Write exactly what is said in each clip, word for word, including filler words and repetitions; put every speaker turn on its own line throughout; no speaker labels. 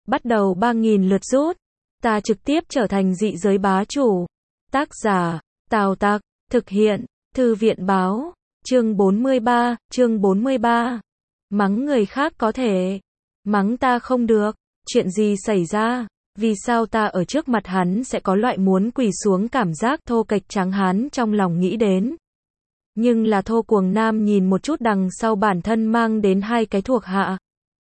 bắt đầu ba nghìn lượt rút. Ta trực tiếp trở thành dị giới bá chủ. Tác giả, Tào Tặc, thực hiện, Thư viện báo, chương bốn mươi ba, chương bốn mươi ba. Mắng người khác có thể, mắng ta không được, chuyện gì xảy ra, vì sao ta ở trước mặt hắn sẽ có loại muốn quỳ xuống cảm giác thô kệch tráng hán trong lòng nghĩ đến. Nhưng là Thô Cuồng Nam nhìn một chút đằng sau bản thân mang đến hai cái thuộc hạ.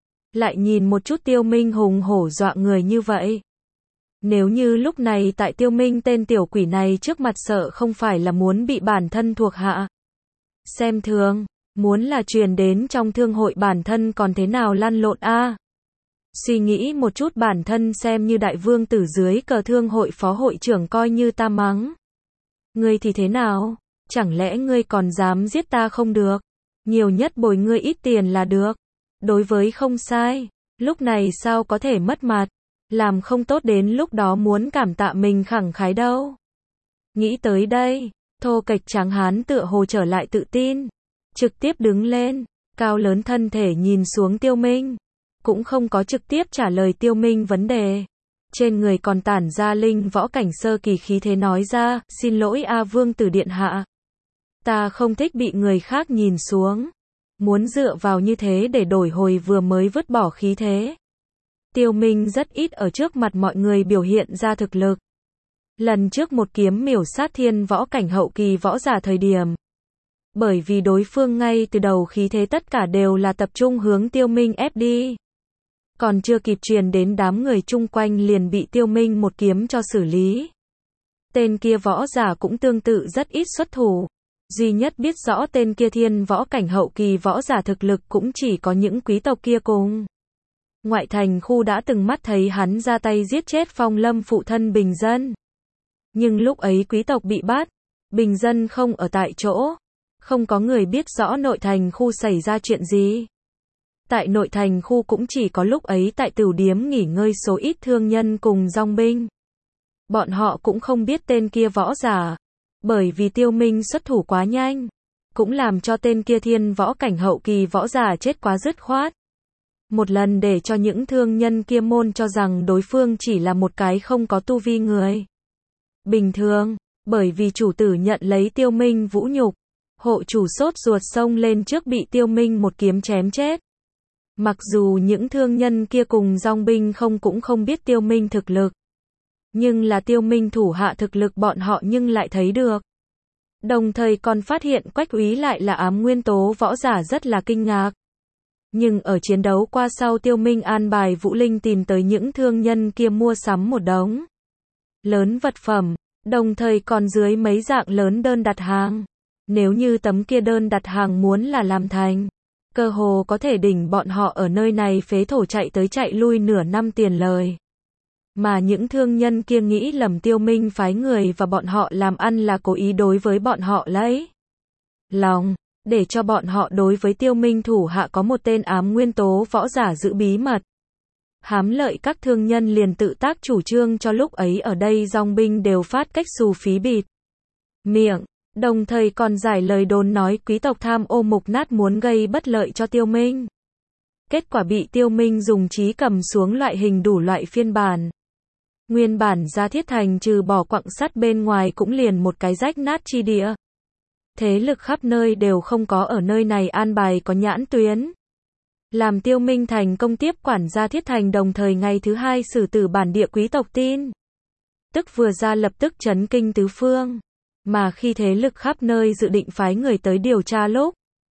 Lại nhìn một chút Tiêu Minh hùng hổ dọa người như vậy. Nếu như lúc này tại Tiêu Minh tên tiểu quỷ này trước mặt sợ không phải là muốn bị bản thân thuộc hạ xem thường, muốn là truyền đến trong thương hội bản thân còn thế nào lăn lộn a. À? Suy nghĩ một chút bản thân xem như đại vương tử dưới cờ thương hội phó hội trưởng coi như ta mắng. Ngươi thì thế nào? Chẳng lẽ ngươi còn dám giết ta không được? Nhiều nhất bồi ngươi ít tiền là được. Đối với không sai, lúc này sao có thể mất mặt, làm không tốt đến lúc đó muốn cảm tạ mình khẳng khái đâu. Nghĩ tới đây, thô kệch tráng hán tựa hồ trở lại tự tin, trực tiếp đứng lên, cao lớn thân thể nhìn xuống Tiêu Minh, cũng không có trực tiếp trả lời Tiêu Minh vấn đề. Trên người còn tản ra linh võ cảnh sơ kỳ khí thế nói ra, xin lỗi A Vương tử điện hạ. Ta không thích bị người khác nhìn xuống. Muốn dựa vào như thế để đổi hồi vừa mới vứt bỏ khí thế. Tiêu Minh rất ít ở trước mặt mọi người biểu hiện ra thực lực. Lần trước một kiếm miểu sát thiên võ cảnh hậu kỳ võ giả thời điểm. Bởi vì đối phương ngay từ đầu khí thế tất cả đều là tập trung hướng Tiêu Minh ép đi. Còn chưa kịp truyền đến đám người chung quanh liền bị Tiêu Minh một kiếm cho xử lý. Tên kia võ giả cũng tương tự rất ít xuất thủ. Duy nhất biết rõ tên kia thiên võ cảnh hậu kỳ võ giả thực lực cũng chỉ có những quý tộc kia cùng. Ngoại thành khu đã từng mắt thấy hắn ra tay giết chết Phong Lâm phụ thân bình dân. Nhưng lúc ấy quý tộc bị bắt, bình dân không ở tại chỗ. Không có người biết rõ nội thành khu xảy ra chuyện gì. Tại nội thành khu cũng chỉ có lúc ấy tại tửu điếm nghỉ ngơi số ít thương nhân cùng dòng binh. Bọn họ cũng không biết tên kia võ giả. Bởi vì Tiêu Minh xuất thủ quá nhanh, cũng làm cho tên kia thiên võ cảnh hậu kỳ võ giả chết quá dứt khoát. Một lần để cho những thương nhân kia môn cho rằng đối phương chỉ là một cái không có tu vi người bình thường, bởi vì chủ tử nhận lấy Tiêu Minh vũ nhục, hộ chủ sốt ruột xông lên trước bị Tiêu Minh một kiếm chém chết. Mặc dù những thương nhân kia cùng dòng binh không cũng không biết Tiêu Minh thực lực. Nhưng là Tiêu Minh thủ hạ thực lực bọn họ nhưng lại thấy được. Đồng thời còn phát hiện Quách Úy lại là ám nguyên tố võ giả rất là kinh ngạc. Nhưng ở chiến đấu qua sau Tiêu Minh an bài Vũ Linh tìm tới những thương nhân kia mua sắm một đống lớn vật phẩm, đồng thời còn dưới mấy dạng lớn đơn đặt hàng. Nếu như tấm kia đơn đặt hàng muốn là làm thành, cơ hồ có thể đỉnh bọn họ ở nơi này phế thổ chạy tới chạy lui nửa năm tiền lời. Mà những thương nhân kia nghĩ lầm Tiêu Minh phái người và bọn họ làm ăn là cố ý đối với bọn họ lấy lòng, để cho bọn họ đối với Tiêu Minh thủ hạ có một tên ám nguyên tố võ giả giữ bí mật. Hám lợi các thương nhân liền tự tác chủ trương cho lúc ấy ở đây dòng binh đều phát cách xù phí bịt miệng, đồng thời còn giải lời đồn nói quý tộc tham ô mục nát muốn gây bất lợi cho Tiêu Minh. Kết quả bị Tiêu Minh dùng trí cầm xuống loại hình đủ loại phiên bản. Nguyên bản Gia Thiết Thành trừ bỏ quặng sắt bên ngoài cũng liền một cái rách nát chi địa. Thế lực khắp nơi đều không có ở nơi này an bài có nhãn tuyến. Làm Tiêu Minh thành công tiếp quản Gia Thiết Thành đồng thời ngày thứ hai xử tử bản địa quý tộc tin. Tức vừa ra lập tức chấn kinh tứ phương. Mà khi thế lực khắp nơi dự định phái người tới điều tra lúc.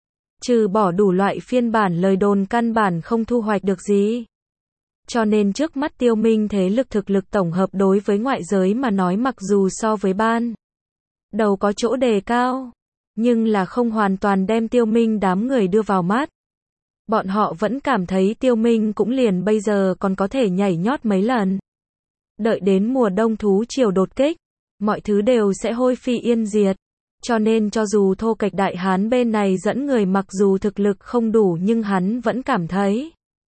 Trừ bỏ đủ loại phiên bản lời đồn căn bản không thu hoạch được gì. Cho nên trước mắt Tiêu Minh thế lực thực lực tổng hợp đối với ngoại giới mà nói mặc dù so với ban đầu có chỗ đề cao, nhưng là không hoàn toàn đem Tiêu Minh đám người đưa vào mắt. Bọn họ vẫn cảm thấy Tiêu Minh cũng liền bây giờ còn có thể nhảy nhót mấy lần. Đợi đến mùa đông thú triều đột kích, mọi thứ đều sẽ hôi phi yên diệt. Cho nên cho dù thô kệch đại hán bên này dẫn người mặc dù thực lực không đủ nhưng hắn vẫn cảm thấy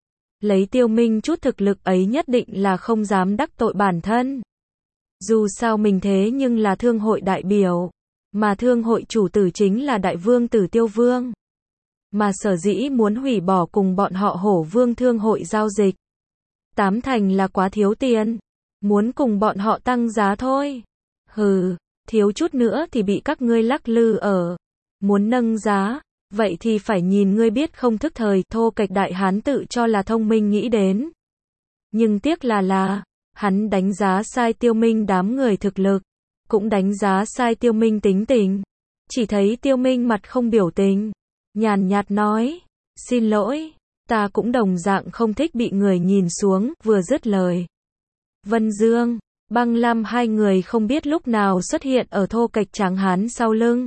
lấy Tiêu Minh chút thực lực ấy nhất định là không dám đắc tội bản thân. Dù sao mình thế nhưng là thương hội đại biểu, mà thương hội chủ tử chính là đại vương tử Tiêu Vương. Mà sở dĩ muốn hủy bỏ cùng bọn họ Hổ Vương thương hội giao dịch, Tám thành là quá thiếu tiền. Muốn cùng bọn họ tăng giá thôi. Hừ, thiếu chút nữa thì bị các ngươi lắc lư ở. Muốn nâng giá, vậy thì phải nhìn ngươi biết không thức thời. Thô Kệch đại hán tự cho là thông minh nghĩ đến. Nhưng tiếc là là, hắn đánh giá sai Tiêu Minh đám người thực lực, cũng đánh giá sai Tiêu Minh tính tình. Chỉ thấy Tiêu Minh mặt không biểu tình, nhàn nhạt nói, xin lỗi, ta cũng đồng dạng không thích bị người nhìn xuống. Vừa dứt lời, Vân Dương, Băng Lam hai người không biết lúc nào xuất hiện ở Thô Kệch tráng hán sau lưng.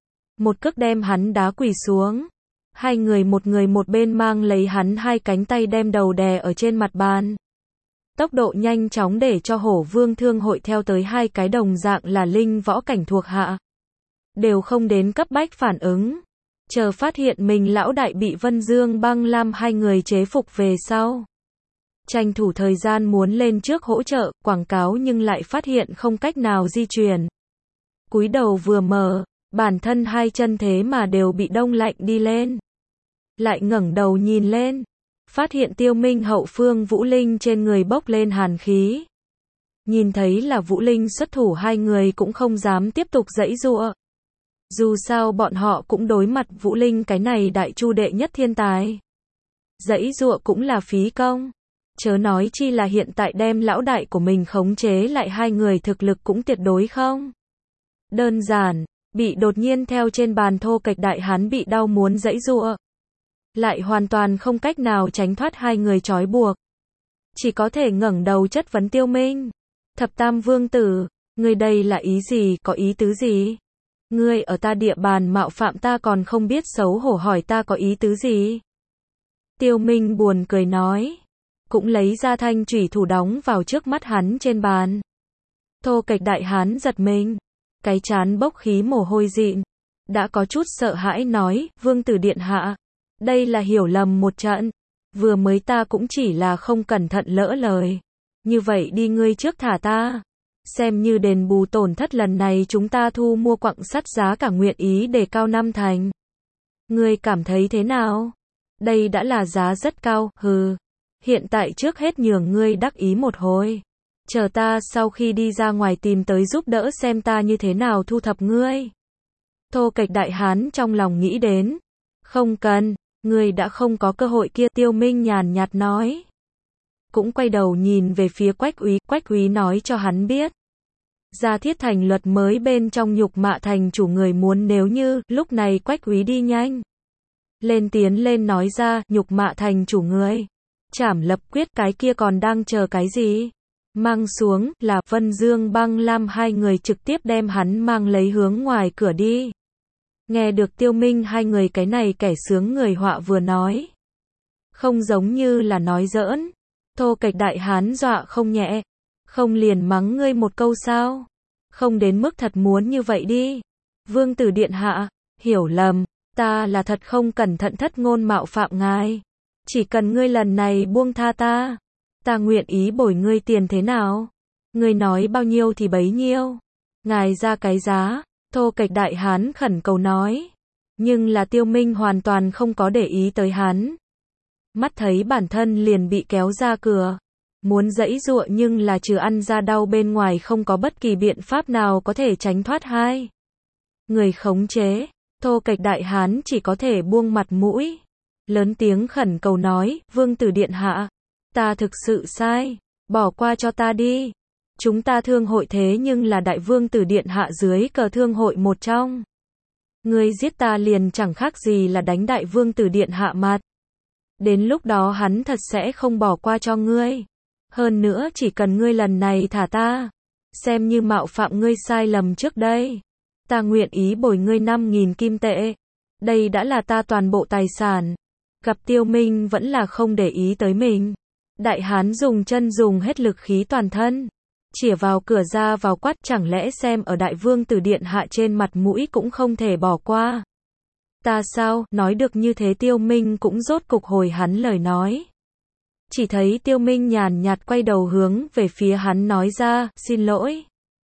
Một cước đem hắn đá quỳ xuống. Hai người một người một bên mang lấy hắn hai cánh tay đem đầu đè ở trên mặt bàn. Tốc độ nhanh chóng để cho Hổ Vương Thương hội theo tới hai cái đồng dạng là linh võ cảnh thuộc hạ. Đều không đến cấp bách phản ứng. Chờ phát hiện mình lão đại bị Vân Dương Băng Lam hai người chế phục về sau. Tranh thủ thời gian muốn lên trước hỗ trợ, quảng cáo nhưng lại phát hiện không cách nào di chuyển. Cúi đầu vừa mở, bản thân hai chân thế mà đều bị đông lạnh đi lên. Lại ngẩng đầu nhìn lên, phát hiện Tiêu Minh hậu phương Vũ Linh trên người bốc lên hàn khí. Nhìn thấy là Vũ Linh xuất thủ, hai người cũng không dám tiếp tục giãy giụa. Dù sao bọn họ cũng đối mặt Vũ Linh cái này đại chu đệ nhất thiên tài. Giãy giụa cũng là phí công. Chớ nói chi là hiện tại đem lão đại của mình khống chế lại, hai người thực lực cũng tuyệt đối không đơn giản. Bị đột nhiên theo trên bàn Thô Kệch đại hán bị đau muốn giãy giụa, lại hoàn toàn không cách nào tránh thoát hai người trói buộc. Chỉ có thể ngẩng đầu chất vấn Tiêu Minh. Thập Tam Vương Tử, ngươi đây là ý gì, có ý tứ gì? Ngươi ở ta địa bàn mạo phạm ta còn không biết xấu hổ hỏi ta có ý tứ gì? Tiêu Minh buồn cười nói. Cũng lấy ra thanh chủy thủ đóng vào trước mắt hắn trên bàn. Thô Kệch đại hán giật mình. Cái trán bốc khí mồ hôi dịn. Đã có chút sợ hãi nói, Vương Tử điện hạ. Đây là hiểu lầm một trận. Vừa mới ta cũng chỉ là không cẩn thận lỡ lời. Như vậy đi, ngươi trước thả ta. Xem như đền bù tổn thất lần này chúng ta thu mua quặng sắt giá cả nguyện ý đề cao năm thành. Ngươi cảm thấy thế nào? Đây đã là giá rất cao, hừ. Hiện tại trước hết nhường ngươi đắc ý một hồi. Chờ ta sau khi đi ra ngoài tìm tới giúp đỡ xem ta như thế nào thu thập ngươi. Thô Kệch đại hán trong lòng nghĩ đến. Không cần, ngươi đã không có cơ hội kia. Tiêu Minh nhàn nhạt nói. Cũng quay đầu nhìn về phía Quách Úy. Quách Úy nói cho hắn biết. Gia thiết thành luật mới bên trong nhục mạ thành chủ người muốn, nếu như, lúc này Quách Úy đi nhanh lên tiến lên nói ra, nhục mạ thành chủ người. Trảm lập quyết, cái kia còn đang chờ cái gì? Mang xuống, là Vân Dương Băng Lam hai người trực tiếp đem hắn mang lấy hướng ngoài cửa đi. Nghe được Tiêu Minh hai người cái này kẻ sướng người họa vừa nói. Không giống như là nói giỡn. Thô Kệch đại hán dọa không nhẹ. Không liền mắng ngươi một câu sao? Không đến mức thật muốn như vậy đi. Vương Tử điện hạ, hiểu lầm, ta là thật không cẩn thận thất ngôn mạo phạm ngài. Chỉ cần ngươi lần này buông tha ta, ta nguyện ý bồi ngươi tiền thế nào? Ngươi nói bao nhiêu thì bấy nhiêu. Ngài ra cái giá. Thô Kệch đại hán khẩn cầu nói. Nhưng là Tiêu Minh hoàn toàn không có để ý tới hắn. Mắt thấy bản thân liền bị kéo ra cửa. Muốn giãy giụa nhưng là trừ ăn ra đau bên ngoài không có bất kỳ biện pháp nào có thể tránh thoát hai người khống chế. Thô Kệch đại hán chỉ có thể buông mặt mũi. Lớn tiếng khẩn cầu nói, Vương Tử điện hạ. Ta thực sự sai. Bỏ qua cho ta đi. Chúng ta thương hội thế nhưng là đại Vương Tử điện hạ dưới cờ thương hội một trong. Ngươi giết ta liền chẳng khác gì là đánh đại Vương Tử điện hạ mặt. Đến lúc đó hắn thật sẽ không bỏ qua cho ngươi. Hơn nữa chỉ cần ngươi lần này thả ta, xem như mạo phạm ngươi sai lầm trước đây, ta nguyện ý bồi ngươi năm nghìn kim tệ. Đây đã là ta toàn bộ tài sản. Gặp Tiêu Minh vẫn là không để ý tới mình. Đại hán dùng chân dùng hết lực khí toàn thân. Chĩa vào cửa ra vào quát, chẳng lẽ xem ở đại Vương Tử điện hạ trên mặt mũi cũng không thể bỏ qua. Ta sao, nói được như thế Tiêu Minh cũng rốt cục hồi hắn lời nói. Chỉ thấy Tiêu Minh nhàn nhạt quay đầu hướng về phía hắn nói ra, xin lỗi.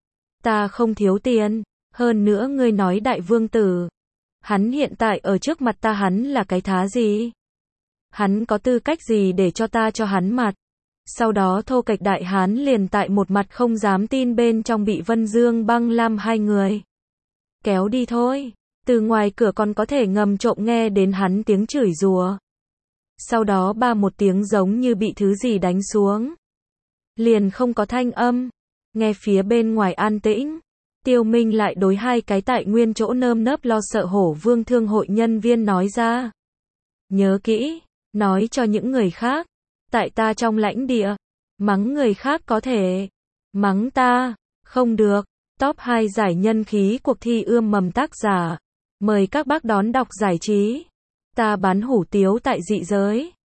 Ta không thiếu tiền, hơn nữa ngươi nói đại Vương Tử. Hắn hiện tại ở trước mặt ta hắn là cái thá gì? Hắn có tư cách gì để cho ta cho hắn mặt? Sau đó Thô Kệch Đại Hán liền tại một mặt không dám tin bên trong bị Vân Dương Băng Lam hai người kéo đi thôi. Từ ngoài cửa còn có thể ngầm trộm nghe đến hắn tiếng chửi rủa. Sau đó ba một tiếng giống như bị thứ gì đánh xuống. Liền không có thanh âm. Nghe phía bên ngoài an tĩnh. Tiêu Minh lại đối hai cái tại nguyên chỗ nơm nớp lo sợ Hổ Vương thương hội nhân viên nói ra. Nhớ kỹ, nói cho những người khác. Tại ta trong lãnh địa, mắng người khác có thể, mắng ta, không được. Top hai giải nhân khí cuộc thi ươm mầm tác giả. Mời các bác đón đọc giải trí. Ta bán hủ tiếu tại dị giới.